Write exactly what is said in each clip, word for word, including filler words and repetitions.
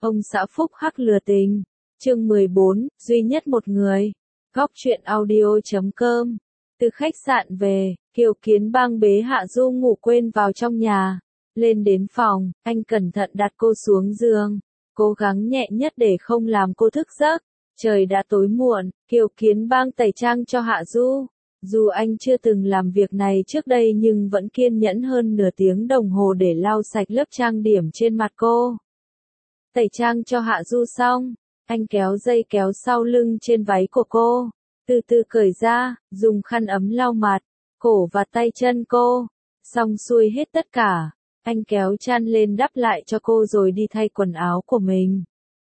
Ông xã phúc hắc lừa tình. Chương mười bốn, duy nhất một người. Góc truyện audio chấm com. Từ khách sạn về, Kiều Kiến Bang bế Hạ Du ngủ quên vào trong nhà. Lên đến phòng, anh cẩn thận đặt cô xuống giường. Cố gắng nhẹ nhất để không làm cô thức giấc. Trời đã tối muộn, Kiều Kiến Bang tẩy trang cho Hạ Du. Dù anh chưa từng làm việc này trước đây nhưng vẫn kiên nhẫn hơn nửa tiếng đồng hồ để lau sạch lớp trang điểm trên mặt cô. Tẩy trang cho Hạ Du xong, anh kéo dây kéo sau lưng trên váy của cô, từ từ cởi ra, dùng khăn ấm lau mặt, cổ và tay chân cô. Xong xuôi hết tất cả, anh kéo chăn lên đắp lại cho cô rồi đi thay quần áo của mình.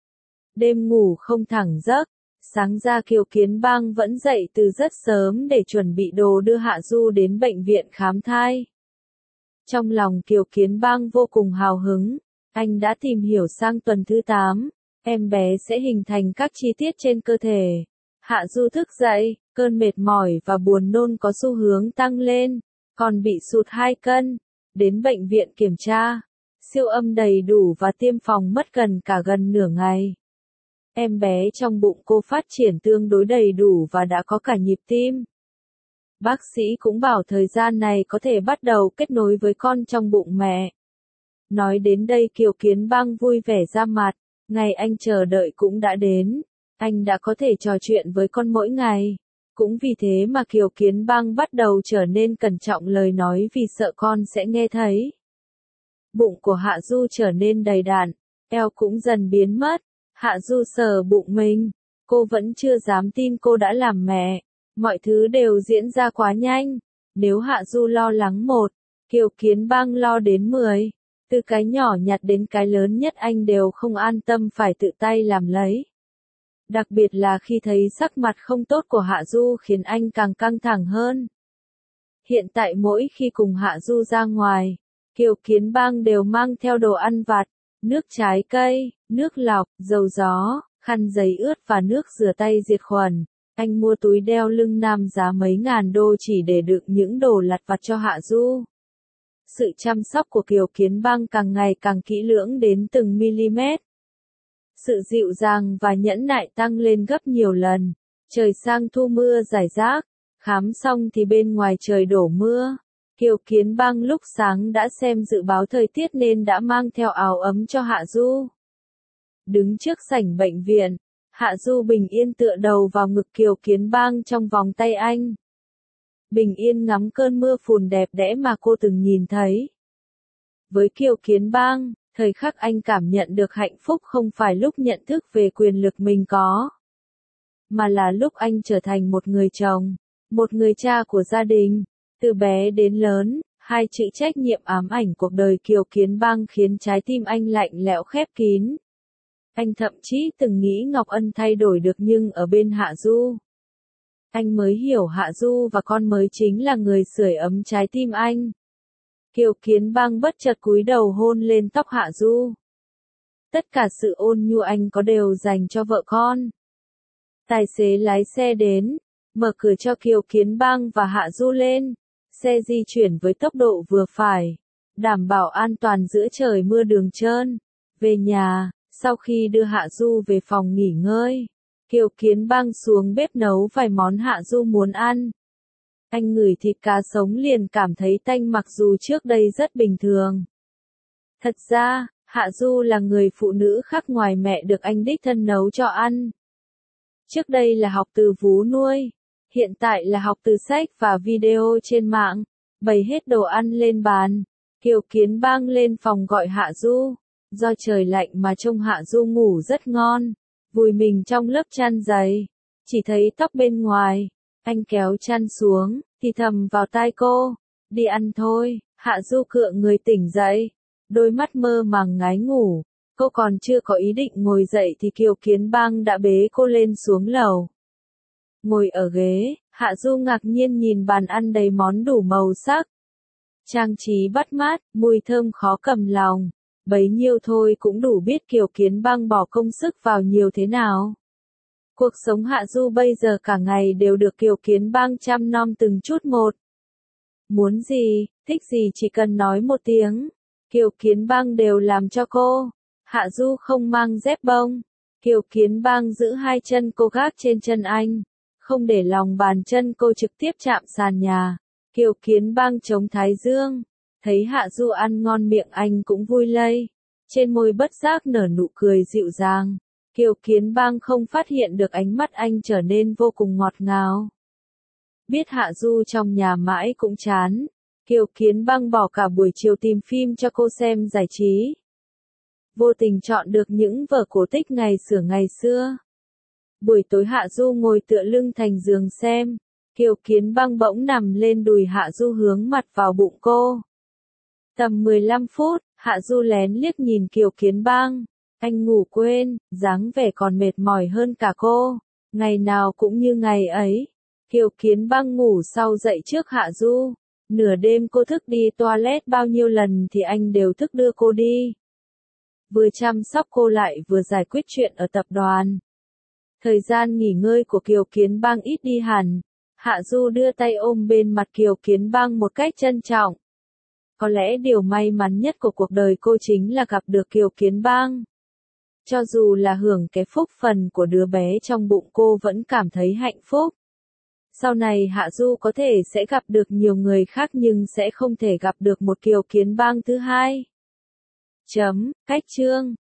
Đêm ngủ không thẳng giấc, sáng ra Kiều Kiến Bang vẫn dậy từ rất sớm để chuẩn bị đồ đưa Hạ Du đến bệnh viện khám thai. Trong lòng Kiều Kiến Bang vô cùng hào hứng, anh đã tìm hiểu sang tuần thứ tám, em bé sẽ hình thành các chi tiết trên cơ thể. Hạ Du thức dậy, cơn mệt mỏi và buồn nôn có xu hướng tăng lên, còn bị sụt hai cân. Đến bệnh viện kiểm tra, siêu âm đầy đủ và tiêm phòng mất gần cả gần nửa ngày. Em bé trong bụng cô phát triển tương đối đầy đủ và đã có cả nhịp tim. Bác sĩ cũng bảo thời gian này có thể bắt đầu kết nối với con trong bụng mẹ. Nói đến đây Kiều Kiến Bang vui vẻ ra mặt, ngày anh chờ đợi cũng đã đến. Anh đã có thể trò chuyện với con mỗi ngày. Cũng vì thế mà Kiều Kiến Bang bắt đầu trở nên cẩn trọng lời nói vì sợ con sẽ nghe thấy. Bụng của Hạ Du trở nên đầy đặn, eo cũng dần biến mất. Hạ Du sờ bụng mình, cô vẫn chưa dám tin cô đã làm mẹ. Mọi thứ đều diễn ra quá nhanh. Nếu Hạ Du lo lắng một, Kiều Kiến Bang lo đến mười. Từ cái nhỏ nhặt đến cái lớn nhất anh đều không an tâm phải tự tay làm lấy. Đặc biệt là khi thấy sắc mặt không tốt của Hạ Du khiến anh càng căng thẳng hơn. Hiện tại mỗi khi cùng Hạ Du ra ngoài, Kiều Kiến Bang đều mang theo đồ ăn vặt, nước trái cây, nước lọc, dầu gió, khăn giấy ướt và nước rửa tay diệt khuẩn. Anh mua túi đeo lưng nam giá mấy ngàn đô chỉ để đựng những đồ lặt vặt cho Hạ Du. Sự chăm sóc của Kiều Kiến Bang càng ngày càng kỹ lưỡng đến từng mm. Sự dịu dàng và nhẫn nại tăng lên gấp nhiều lần. Trời sang thu mưa rải rác, khám xong thì bên ngoài trời đổ mưa. Kiều Kiến Bang lúc sáng đã xem dự báo thời tiết nên đã mang theo áo ấm cho Hạ Du. Đứng trước sảnh bệnh viện, Hạ Du bình yên tựa đầu vào ngực Kiều Kiến Bang trong vòng tay anh. Bình yên ngắm cơn mưa phùn đẹp đẽ mà cô từng nhìn thấy. Với Kiều Kiến Bang, thời khắc anh cảm nhận được hạnh phúc không phải lúc nhận thức về quyền lực mình có, mà là lúc anh trở thành một người chồng, một người cha của gia đình. Từ bé đến lớn, hai chữ trách nhiệm ám ảnh cuộc đời Kiều Kiến Bang khiến trái tim anh lạnh lẽo khép kín. Anh thậm chí từng nghĩ Ngọc Ân thay đổi được nhưng ở bên Hạ Du, anh mới hiểu Hạ Du và con mới chính là người sưởi ấm trái tim anh. Kiều Kiến Bang bất chợt cúi đầu hôn lên tóc Hạ Du. Tất cả sự ôn nhu anh có đều dành cho vợ con. Tài xế lái xe đến, mở cửa cho Kiều Kiến Bang và Hạ Du lên. Xe di chuyển với tốc độ vừa phải, đảm bảo an toàn giữa trời mưa đường trơn. Về nhà, sau khi đưa Hạ Du về phòng nghỉ ngơi, Kiều Kiến Bang xuống bếp nấu vài món Hạ Du muốn ăn. Anh ngửi thịt cá sống liền cảm thấy tanh mặc dù trước đây rất bình thường. Thật ra, Hạ Du là người phụ nữ khác ngoài mẹ được anh đích thân nấu cho ăn. Trước đây là học từ vú nuôi, hiện tại là học từ sách và video trên mạng, bày hết đồ ăn lên bàn. Kiều Kiến Bang lên phòng gọi Hạ Du, do trời lạnh mà trông Hạ Du ngủ rất ngon, vùi mình trong lớp chăn dày, chỉ thấy tóc bên ngoài. Anh kéo chăn xuống, thì thầm vào tai cô, đi ăn thôi. Hạ Du cựa người tỉnh dậy, đôi mắt mơ màng ngái ngủ. Cô còn chưa có ý định ngồi dậy thì Kiều Kiến Bang đã bế cô lên xuống lầu. Ngồi ở ghế, Hạ Du ngạc nhiên nhìn bàn ăn đầy món đủ màu sắc. Trang trí bắt mắt, mùi thơm khó cầm lòng. Bấy nhiêu thôi cũng đủ biết Kiều Kiến Bang bỏ công sức vào nhiều thế nào. Cuộc sống Hạ Du bây giờ cả ngày đều được Kiều Kiến Bang chăm nom từng chút một. Muốn gì, thích gì chỉ cần nói một tiếng, Kiều Kiến Bang đều làm cho cô. Hạ Du không mang dép bông. Kiều Kiến Bang giữ hai chân cô gác trên chân anh, không để lòng bàn chân cô trực tiếp chạm sàn nhà. Kiều Kiến Bang chống thái dương, thấy Hạ Du ăn ngon miệng anh cũng vui lây. Trên môi bất giác nở nụ cười dịu dàng. Kiều Kiến Bang không phát hiện được ánh mắt anh trở nên vô cùng ngọt ngào. Biết Hạ Du trong nhà mãi cũng chán, Kiều Kiến Bang bỏ cả buổi chiều tìm phim cho cô xem giải trí. Vô tình chọn được những vở cổ tích ngày xưa ngày xưa. Buổi tối Hạ Du ngồi tựa lưng thành giường xem, Kiều Kiến Bang bỗng nằm lên đùi Hạ Du hướng mặt vào bụng cô. Tầm mười lăm phút, Hạ Du lén liếc nhìn Kiều Kiến Bang, anh ngủ quên, dáng vẻ còn mệt mỏi hơn cả cô, ngày nào cũng như ngày ấy. Kiều Kiến Bang ngủ sau dậy trước Hạ Du, nửa đêm cô thức đi toilet bao nhiêu lần thì anh đều thức đưa cô đi. Vừa chăm sóc cô lại vừa giải quyết chuyện ở tập đoàn. Thời gian nghỉ ngơi của Kiều Kiến Bang ít đi hẳn, Hạ Du đưa tay ôm bên mặt Kiều Kiến Bang một cách trân trọng. Có lẽ điều may mắn nhất của cuộc đời cô chính là gặp được Kiều Kiến Bang. Cho dù là hưởng cái phúc phần của đứa bé trong bụng cô vẫn cảm thấy hạnh phúc. Sau này Hạ Du có thể sẽ gặp được nhiều người khác nhưng sẽ không thể gặp được một Kiều Kiến Bang thứ hai. Chấm, cách chương.